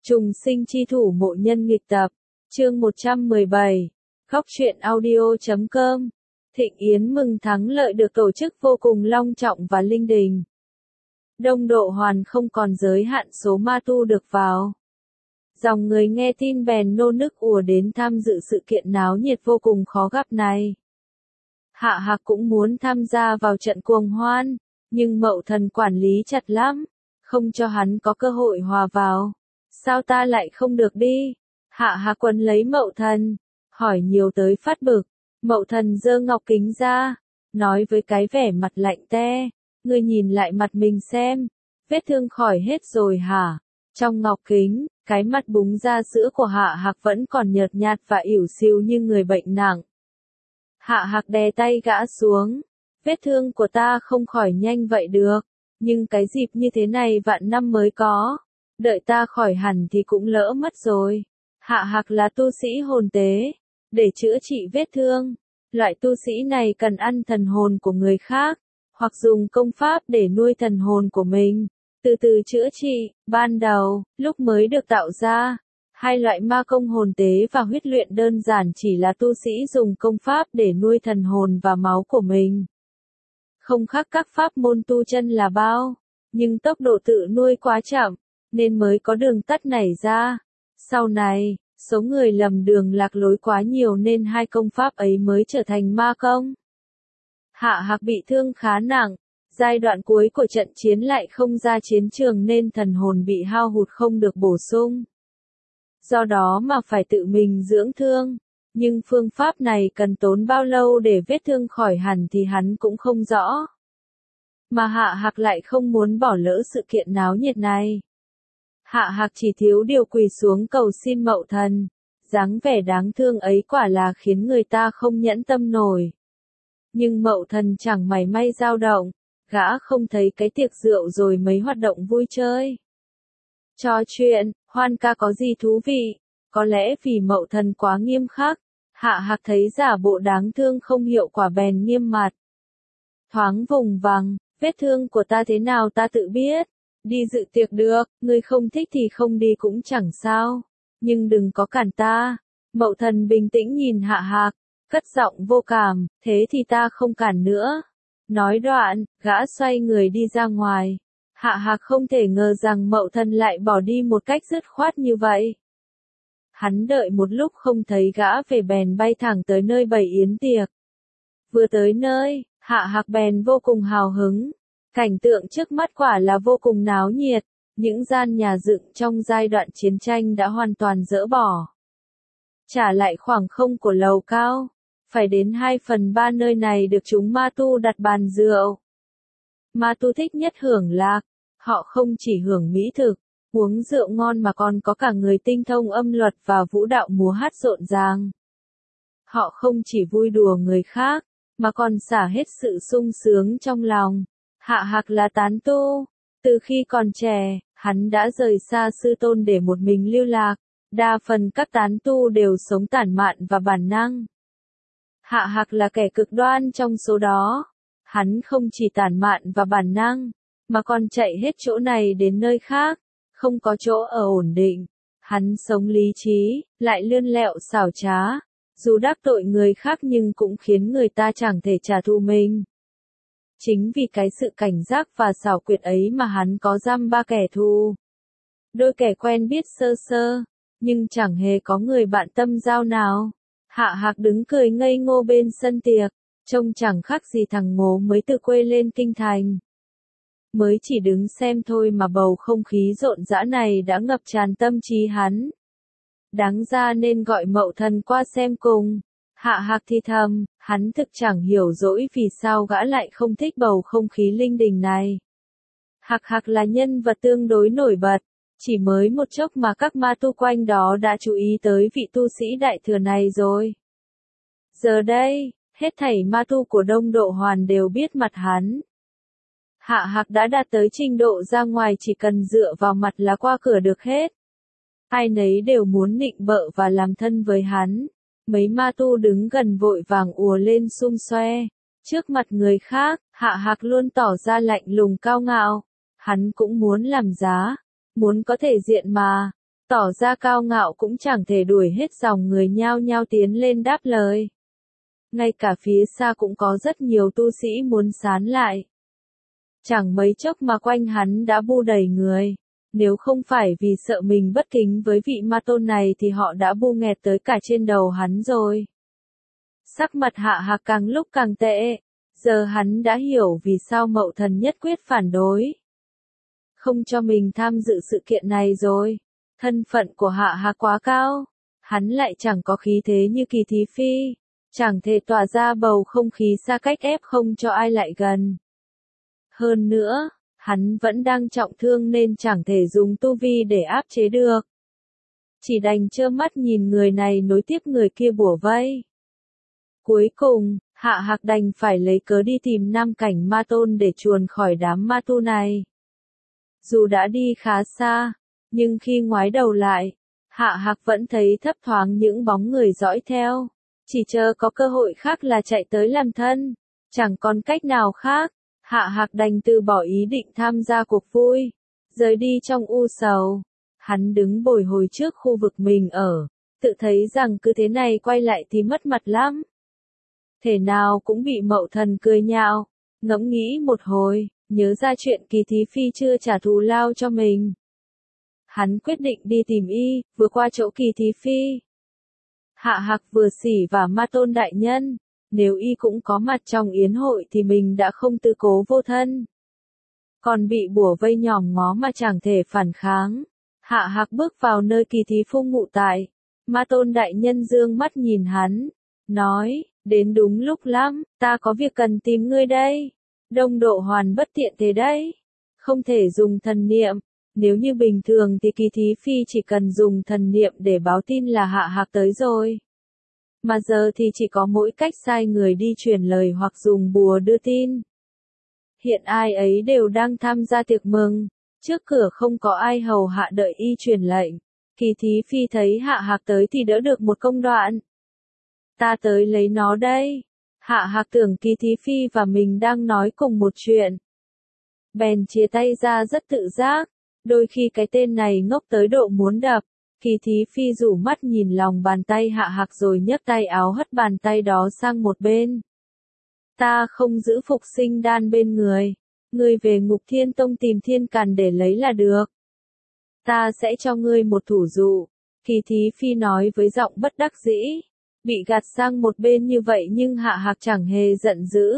Trùng sinh chi thủ mộ nhân nghịch tập, chương 117, Góc truyện audio.com. Thịnh yến mừng thắng lợi được tổ chức vô cùng long trọng và linh đình. Đông Độ Hoàn không còn giới hạn số ma tu được vào. Dòng người nghe tin bèn nô nức ùa đến tham dự sự kiện náo nhiệt vô cùng khó gặp này. Hạ Hạc cũng muốn tham gia vào trận cuồng hoan, nhưng Mậu Thần quản lý chặt lắm, không cho hắn có cơ hội hòa vào. Sao ta lại không được đi? Hạ Hạc quấn lấy Mậu Thần, hỏi nhiều tới phát bực. Mậu Thần giơ ngọc kính ra, nói với cái vẻ mặt lạnh te, ngươi nhìn lại mặt mình xem, vết thương khỏi hết rồi hả? Trong ngọc kính, cái mặt búng ra sữa của Hạ Hạc vẫn còn nhợt nhạt và ỉu xìu như người bệnh nặng. Hạ Hạc đè tay gã xuống, vết thương của ta không khỏi nhanh vậy được, nhưng cái dịp như thế này vạn năm mới có, đợi ta khỏi hẳn thì cũng lỡ mất rồi. Hạ Hạc là tu sĩ hồn tế, để chữa trị vết thương, loại tu sĩ này cần ăn thần hồn của người khác, hoặc dùng công pháp để nuôi thần hồn của mình, từ từ chữa trị. Ban đầu, lúc mới được tạo ra, hai loại ma công hồn tế và huyết luyện đơn giản chỉ là tu sĩ dùng công pháp để nuôi thần hồn và máu của mình. Không khác các pháp môn tu chân là bao, nhưng tốc độ tự nuôi quá chậm, nên mới có đường tắt nảy ra. Sau này, số người lầm đường lạc lối quá nhiều nên hai công pháp ấy mới trở thành ma công. Hạ Hạc bị thương khá nặng, giai đoạn cuối của trận chiến lại không ra chiến trường nên thần hồn bị hao hụt không được bổ sung. Do đó mà phải tự mình dưỡng thương, nhưng phương pháp này cần tốn bao lâu để vết thương khỏi hẳn thì hắn cũng không rõ. Mà Hạ Hạc lại không muốn bỏ lỡ sự kiện náo nhiệt này. Hạ Hạc chỉ thiếu điều quỳ xuống cầu xin Mậu Thần, dáng vẻ đáng thương ấy quả là khiến người ta không nhẫn tâm nổi. Nhưng Mậu Thần chẳng mảy may dao động, gã không thấy cái tiệc rượu rồi mấy hoạt động vui chơi. Trò chuyện, hoan ca có gì thú vị, có lẽ vì Mậu Thần quá nghiêm khắc, Hạ Hạc thấy giả bộ đáng thương không hiệu quả bèn nghiêm mặt. Thoáng vùng vằng, vết thương của ta thế nào ta tự biết. Đi dự tiệc được, ngươi không thích thì không đi cũng chẳng sao, nhưng đừng có cản ta. Mậu Thần bình tĩnh nhìn Hạ Hạc, cất giọng vô cảm, thế thì ta không cản nữa. Nói đoạn, gã xoay người đi ra ngoài. Hạ Hạc không thể ngờ rằng Mậu Thần lại bỏ đi một cách dứt khoát như vậy. Hắn đợi một lúc không thấy gã về bèn bay thẳng tới nơi bày yến tiệc. Vừa tới nơi, Hạ Hạc bèn vô cùng hào hứng. Cảnh tượng trước mắt quả là vô cùng náo nhiệt, những gian nhà dựng trong giai đoạn chiến tranh đã hoàn toàn dỡ bỏ. Trả lại khoảng không của lầu cao, phải đến 2/3 nơi này được chúng ma tu đặt bàn rượu. Ma tu thích nhất hưởng lạc, họ không chỉ hưởng mỹ thực, uống rượu ngon mà còn có cả người tinh thông âm luật và vũ đạo múa hát rộn ràng. Họ không chỉ vui đùa người khác, mà còn xả hết sự sung sướng trong lòng. Hạ Hạc là tán tu, từ khi còn trẻ, hắn đã rời xa sư tôn để một mình lưu lạc, đa phần các tán tu đều sống tản mạn và bản năng. Hạ Hạc là kẻ cực đoan trong số đó, hắn không chỉ tản mạn và bản năng, mà còn chạy hết chỗ này đến nơi khác, không có chỗ ở ổn định. Hắn sống lý trí, lại lươn lẹo xảo trá, dù đắc tội người khác nhưng cũng khiến người ta chẳng thể trả thù mình. Chính vì cái sự cảnh giác và xảo quyệt ấy mà hắn có dăm ba kẻ thù. Đôi kẻ quen biết sơ sơ, nhưng chẳng hề có người bạn tâm giao nào. Hạ Hạc đứng cười ngây ngô bên sân tiệc, trông chẳng khác gì thằng ngố mới từ quê lên kinh thành. Mới chỉ đứng xem thôi mà bầu không khí rộn rã này đã ngập tràn tâm trí hắn. Đáng ra nên gọi Mậu Thần qua xem cùng. Hạ Hạc thì thầm, hắn thực chẳng hiểu dỗi vì sao gã lại không thích bầu không khí linh đình này. Hạc Hạc là nhân vật tương đối nổi bật, chỉ mới một chốc mà các ma tu quanh đó đã chú ý tới vị tu sĩ đại thừa này rồi. Giờ đây, hết thảy ma tu của Đông Độ Hoàn đều biết mặt hắn. Hạ Hạc đã đạt tới trình độ ra ngoài chỉ cần dựa vào mặt là qua cửa được hết. Ai nấy đều muốn nịnh bợ và làm thân với hắn. Mấy ma tu đứng gần vội vàng ùa lên xum xoe. Trước mặt người khác, Hạ Hạc luôn tỏ ra lạnh lùng cao ngạo. Hắn cũng muốn làm giá, muốn có thể diện mà. Tỏ ra cao ngạo cũng chẳng thể đuổi hết dòng người nhao nhao tiến lên đáp lời. Ngay cả phía xa cũng có rất nhiều tu sĩ muốn sán lại. Chẳng mấy chốc mà quanh hắn đã bu đầy người. Nếu không phải vì sợ mình bất kính với vị ma tôn này thì họ đã bu nghẹt tới cả trên đầu hắn rồi. Sắc mặt Hạ Hạc càng lúc càng tệ. Giờ hắn đã hiểu vì sao Mậu Thần nhất quyết phản đối. Không cho mình tham dự sự kiện này rồi. Thân phận của Hạ Hạc quá cao. Hắn lại chẳng có khí thế như Kỳ Thí Phi. Chẳng thể tỏa ra bầu không khí xa cách ép không cho ai lại gần. Hơn nữa, hắn vẫn đang trọng thương nên chẳng thể dùng tu vi để áp chế được. Chỉ đành trơ mắt nhìn người này nối tiếp người kia bủa vây. Cuối cùng, Hạ Hạc đành phải lấy cớ đi tìm Nam Cảnh Ma Tôn để chuồn khỏi đám ma tu này. Dù đã đi khá xa, nhưng khi ngoái đầu lại, Hạ Hạc vẫn thấy thấp thoáng những bóng người dõi theo. Chỉ chờ có cơ hội khác là chạy tới làm thân. Chẳng còn cách nào khác, Hạ Hạc đành từ bỏ ý định tham gia cuộc vui. Rời đi trong u sầu. Hắn đứng bồi hồi trước khu vực mình ở. Tự thấy rằng cứ thế này quay lại thì mất mặt lắm. Thể nào cũng bị Mậu Thần cười nhạo. Ngẫm nghĩ một hồi, nhớ ra chuyện Kỳ Thí Phi chưa trả thù lao cho mình. Hắn quyết định đi tìm y, vừa qua chỗ Kỳ Thí Phi. Hạ Hạc vừa xỉ vả Ma Tôn đại nhân, nếu y cũng có mặt trong yến hội thì mình đã không tư cố vô thân. Còn bị bủa vây nhòm ngó mà chẳng thể phản kháng. Hạ Hạc bước vào nơi Kỳ Thí Phi ngụ tại. Ma Tôn đại nhân dương mắt nhìn hắn, nói, đến đúng lúc lắm, ta có việc cần tìm ngươi đây. Đông Độ Hoàn bất tiện thế đấy, không thể dùng thần niệm. Nếu như bình thường thì Kỳ Thí Phi chỉ cần dùng thần niệm để báo tin là Hạ Hạc tới rồi. Mà giờ thì chỉ có mỗi cách sai người đi truyền lời hoặc dùng bùa đưa tin. Hiện ai ấy đều đang tham gia tiệc mừng, trước cửa không có ai hầu hạ đợi y truyền lệnh. Kỳ Thí Phi thấy Hạ Hạc tới thì đỡ được một công đoạn. Ta tới lấy nó đây. Hạ Hạc tưởng Kỳ Thí Phi và mình đang nói cùng một chuyện. Bèn chia tay ra rất tự giác. Đôi khi cái tên này ngốc tới độ muốn đập. Kỳ Thí Phi rủ mắt nhìn lòng bàn tay Hạ Hạc rồi nhấc tay áo hất bàn tay đó sang một bên. Ta không giữ phục sinh đan bên người. Ngươi về Ngục Thiên Tông tìm Thiên Càn để lấy là được. Ta sẽ cho ngươi một thủ dụ. Kỳ Thí Phi nói với giọng bất đắc dĩ. Bị gạt sang một bên như vậy nhưng Hạ Hạc chẳng hề giận dữ.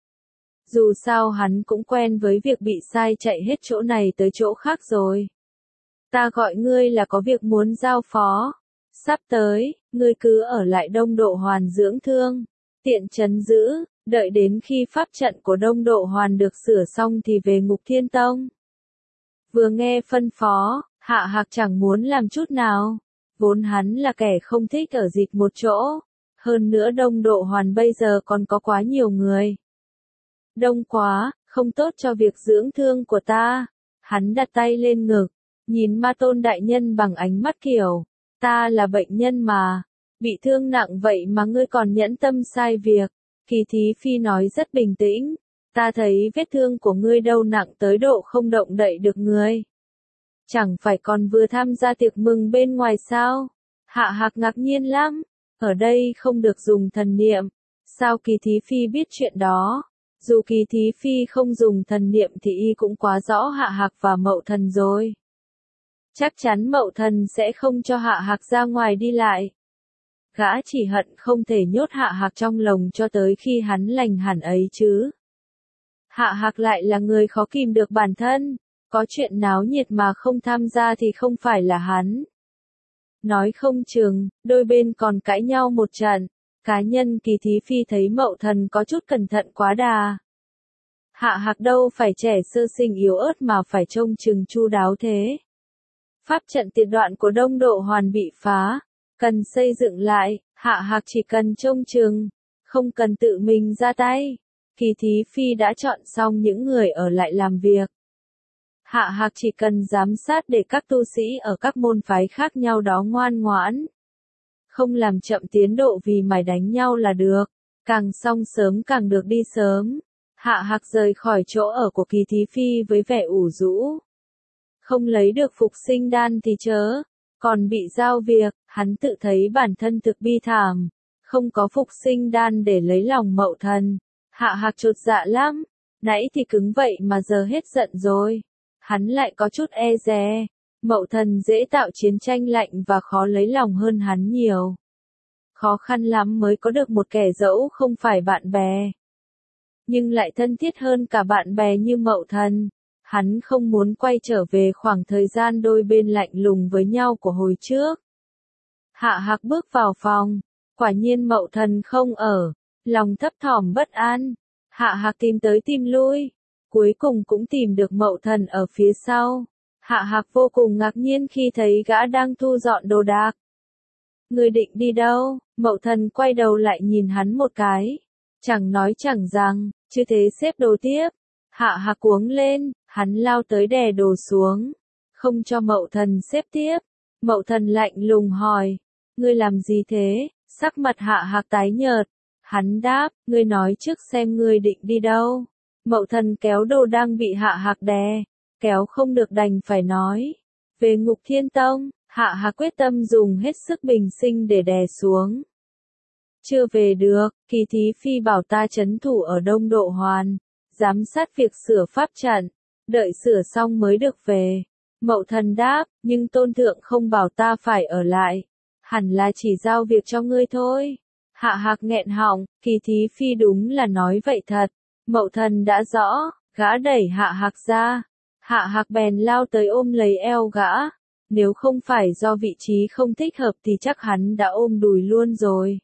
Dù sao hắn cũng quen với việc bị sai chạy hết chỗ này tới chỗ khác rồi. Ta gọi ngươi là có việc muốn giao phó. Sắp tới, ngươi cứ ở lại Đông Độ Hoàn dưỡng thương. Tiện trấn giữ, đợi đến khi pháp trận của Đông Độ Hoàn được sửa xong thì về Ngục Thiên Tông. Vừa nghe phân phó, Hạ Hạc chẳng muốn làm chút nào. Vốn hắn là kẻ không thích ở dịch một chỗ. Hơn nữa Đông Độ Hoàn bây giờ còn có quá nhiều người. Đông quá, không tốt cho việc dưỡng thương của ta. Hắn đặt tay lên ngực, nhìn Ma Tôn đại nhân bằng ánh mắt kiểu, ta là bệnh nhân mà, bị thương nặng vậy mà ngươi còn nhẫn tâm sai việc. Kỳ Thí Phi nói rất bình tĩnh, ta thấy vết thương của ngươi đâu nặng tới độ không động đậy được ngươi. Chẳng phải còn vừa tham gia tiệc mừng bên ngoài sao? Hạ Hạc ngạc nhiên lắm, ở đây không được dùng thần niệm, sao Kỳ Thí Phi biết chuyện đó? Dù Kỳ Thí Phi không dùng thần niệm thì y cũng quá rõ Hạ Hạc và Mậu Thần rồi. Chắc chắn Mậu Thần sẽ không cho Hạ Hạc ra ngoài đi lại. Gã chỉ hận không thể nhốt Hạ Hạc trong lồng cho tới khi hắn lành hẳn ấy chứ. Hạ Hạc lại là người khó kìm được bản thân, có chuyện náo nhiệt mà không tham gia thì không phải là hắn. Nói không chừng, đôi bên còn cãi nhau một trận. Cá nhân Kỳ Thí Phi thấy Mậu Thần có chút cẩn thận quá đà. Hạ Hạc đâu phải trẻ sơ sinh yếu ớt mà phải trông chừng chu đáo thế. Pháp trận tiệt đoạn của Đông Độ Hoàn bị phá, cần xây dựng lại, Hạ Hạc chỉ cần trông chừng, không cần tự mình ra tay. Kỳ Thí Phi đã chọn xong những người ở lại làm việc. Hạ Hạc chỉ cần giám sát để các tu sĩ ở các môn phái khác nhau đó ngoan ngoãn. Không làm chậm tiến độ vì mải đánh nhau là được, càng xong sớm càng được đi sớm. Hạ Hạc rời khỏi chỗ ở của Kỳ Thí Phi với vẻ ủ rũ. Không lấy được phục sinh đan thì chớ, còn bị giao việc, hắn tự thấy bản thân thực bi thảm, không có phục sinh đan để lấy lòng Mậu Thần. Hạ Hạc chột dạ lắm, nãy thì cứng vậy mà giờ hết giận rồi. Hắn lại có chút e dè, Mậu Thần dễ tạo chiến tranh lạnh và khó lấy lòng hơn hắn nhiều. Khó khăn lắm mới có được một kẻ dẫu không phải bạn bè, nhưng lại thân thiết hơn cả bạn bè như Mậu Thần. Hắn không muốn quay trở về khoảng thời gian đôi bên lạnh lùng với nhau của hồi trước. Hạ Hạc bước vào phòng, quả nhiên Mậu Thần không ở, lòng thấp thỏm bất an. Hạ Hạc tìm tới tìm lui, cuối cùng cũng tìm được Mậu Thần ở phía sau. Hạ Hạc vô cùng ngạc nhiên khi thấy gã đang thu dọn đồ đạc. Ngươi định đi đâu? Mậu Thần quay đầu lại nhìn hắn một cái, chẳng nói chẳng rằng, chứ thế xếp đồ tiếp. Hạ Hạc cuống lên, hắn lao tới đè đồ xuống, không cho Mậu Thần xếp tiếp. Mậu Thần lạnh lùng hỏi, ngươi làm gì thế? Sắc mặt Hạ Hạc tái nhợt, hắn đáp, ngươi nói trước xem ngươi định đi đâu. Mậu Thần kéo đồ đang bị Hạ Hạc đè, kéo không được đành phải nói, về Ngục Thiên Tông. Hạ Hạc quyết tâm dùng hết sức bình sinh để đè xuống. Chưa về được, Kỳ Thí Phi bảo ta trấn thủ ở Đông Độ Hoàn, giám sát việc sửa pháp trận, đợi sửa xong mới được về. Mậu Thần đáp, nhưng Tôn Thượng không bảo ta phải ở lại, hẳn là chỉ giao việc cho ngươi thôi. Hạ Hạc nghẹn họng, Kỳ Thí Phi đúng là nói vậy thật. Mậu Thần đã rõ, gã đẩy Hạ Hạc ra. Hạ Hạc bèn lao tới ôm lấy eo gã. Nếu không phải do vị trí không thích hợp thì chắc hắn đã ôm đùi luôn rồi.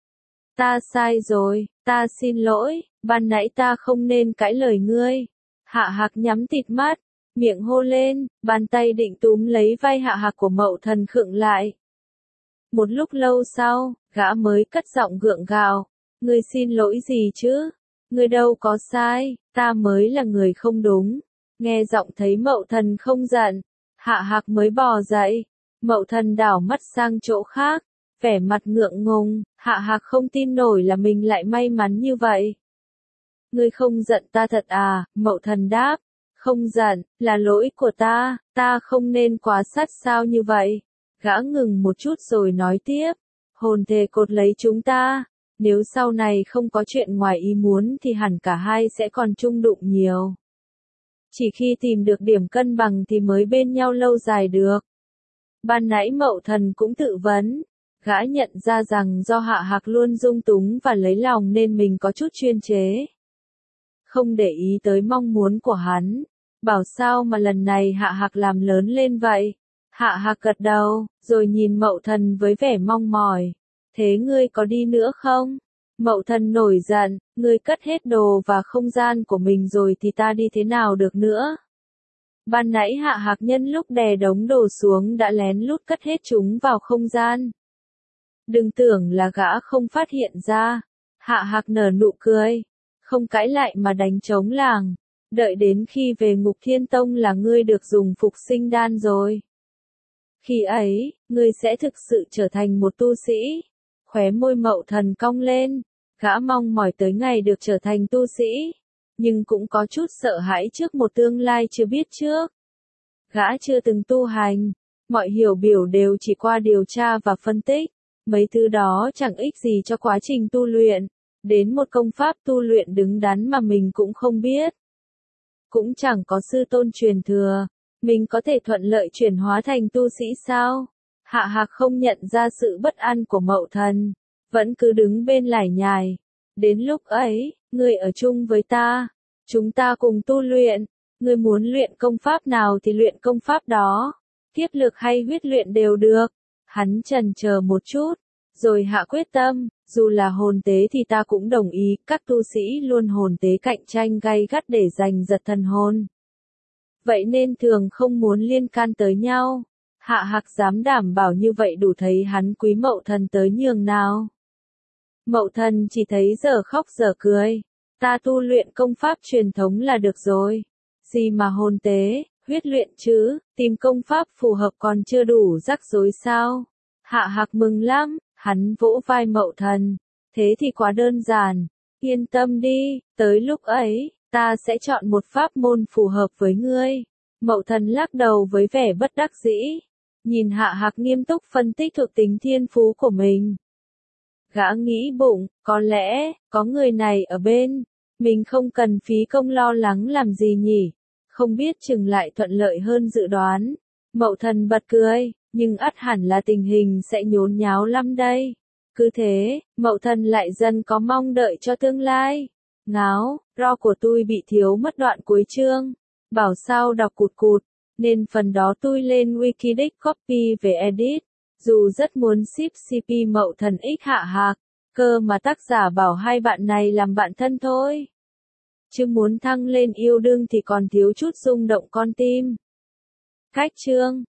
Ta sai rồi, ta xin lỗi, ban nãy ta không nên cãi lời ngươi. Hạ Hạc nhắm tịt mắt, miệng hô lên, bàn tay định túm lấy vai Hạ Hạc của Mậu Thần khựng lại. Một lúc lâu sau, gã mới cất giọng gượng gạo, ngươi xin lỗi gì chứ? Ngươi đâu có sai, ta mới là người không đúng. Nghe giọng thấy Mậu Thần không giận, Hạ Hạc mới bò dậy. Mậu Thần đảo mắt sang chỗ khác, vẻ mặt ngượng ngùng. Hạ Hạc không tin nổi là mình lại may mắn như vậy. Ngươi không giận ta thật à? Mậu Thần đáp, không giận, là lỗi của ta không nên quá sát sao như vậy. Gã ngừng một chút rồi nói tiếp, hồn thể cột lấy chúng ta, nếu sau này không có chuyện ngoài ý muốn thì hẳn cả hai sẽ còn chung đụng nhiều. Chỉ khi tìm được điểm cân bằng thì mới bên nhau lâu dài được. Ban nãy Mậu Thần cũng tự vấn, gã nhận ra rằng do Hạ Hạc luôn dung túng và lấy lòng nên mình có chút chuyên chế. Không để ý tới mong muốn của hắn, bảo sao mà lần này Hạ Hạc làm lớn lên vậy. Hạ Hạc gật đầu, rồi nhìn Mậu Thần với vẻ mong mỏi. Thế ngươi có đi nữa không? Mậu Thần nổi giận, ngươi cất hết đồ và không gian của mình rồi thì ta đi thế nào được nữa? Ban nãy Hạ Hạc nhân lúc đè đống đồ xuống đã lén lút cất hết chúng vào không gian. Đừng tưởng là gã không phát hiện ra. Hạ Hạc nở nụ cười, không cãi lại mà đánh trống lảng. Đợi đến khi về Ngục Thiên Tông là ngươi được dùng phục sinh đan rồi. Khi ấy, ngươi sẽ thực sự trở thành một tu sĩ. Khóe môi Mậu Thần cong lên, gã mong mỏi tới ngày được trở thành tu sĩ, nhưng cũng có chút sợ hãi trước một tương lai chưa biết trước. Gã chưa từng tu hành, mọi hiểu biểu đều chỉ qua điều tra và phân tích, mấy thứ đó chẳng ích gì cho quá trình tu luyện, đến một công pháp tu luyện đứng đắn mà mình cũng không biết. Cũng chẳng có sư tôn truyền thừa, mình có thể thuận lợi chuyển hóa thành tu sĩ sao? Hạ Hạc không nhận ra sự bất an của Mậu Thần, vẫn cứ đứng bên lải nhải. Đến lúc ấy, ngươi ở chung với ta, chúng ta cùng tu luyện, ngươi muốn luyện công pháp nào thì luyện công pháp đó, kiếp lực hay huyết luyện đều được. Hắn chần chờ một chút, rồi hạ quyết tâm, dù là hồn tế thì ta cũng đồng ý, các tu sĩ luôn hồn tế cạnh tranh gay gắt để giành giật thần hồn. Vậy nên thường không muốn liên can tới nhau. Hạ Hạc dám đảm bảo như vậy đủ thấy hắn quý Mậu Thần tới nhường nào. Mậu Thần chỉ thấy giờ khóc giờ cười. Ta tu luyện công pháp truyền thống là được rồi. Gì mà hồn tế, huyết luyện chứ, tìm công pháp phù hợp còn chưa đủ rắc rối sao. Hạ Hạc mừng lắm, hắn vỗ vai Mậu Thần. Thế thì quá đơn giản, yên tâm đi, tới lúc ấy, ta sẽ chọn một pháp môn phù hợp với ngươi. Mậu Thần lắc đầu với vẻ bất đắc dĩ. Nhìn Hạ Hạc nghiêm túc phân tích thuộc tính thiên phú của mình. Gã nghĩ bụng, có lẽ, có người này ở bên, mình không cần phí công lo lắng làm gì nhỉ, không biết chừng lại thuận lợi hơn dự đoán. Mậu Thần bật cười, nhưng ắt hẳn là tình hình sẽ nhốn nháo lắm đây. Cứ thế, Mậu Thần lại dần có mong đợi cho tương lai. Ngáo, ro của tôi bị thiếu mất đoạn cuối chương. Bảo sao đọc cụt cụt, nên phần đó tôi lên Wikidex copy về edit. Dù rất muốn ship CP Mậu Thần X Hạ Hạc, cơ mà tác giả bảo hai bạn này làm bạn thân thôi. Chứ muốn thăng lên yêu đương thì còn thiếu chút rung động con tim. Cách chương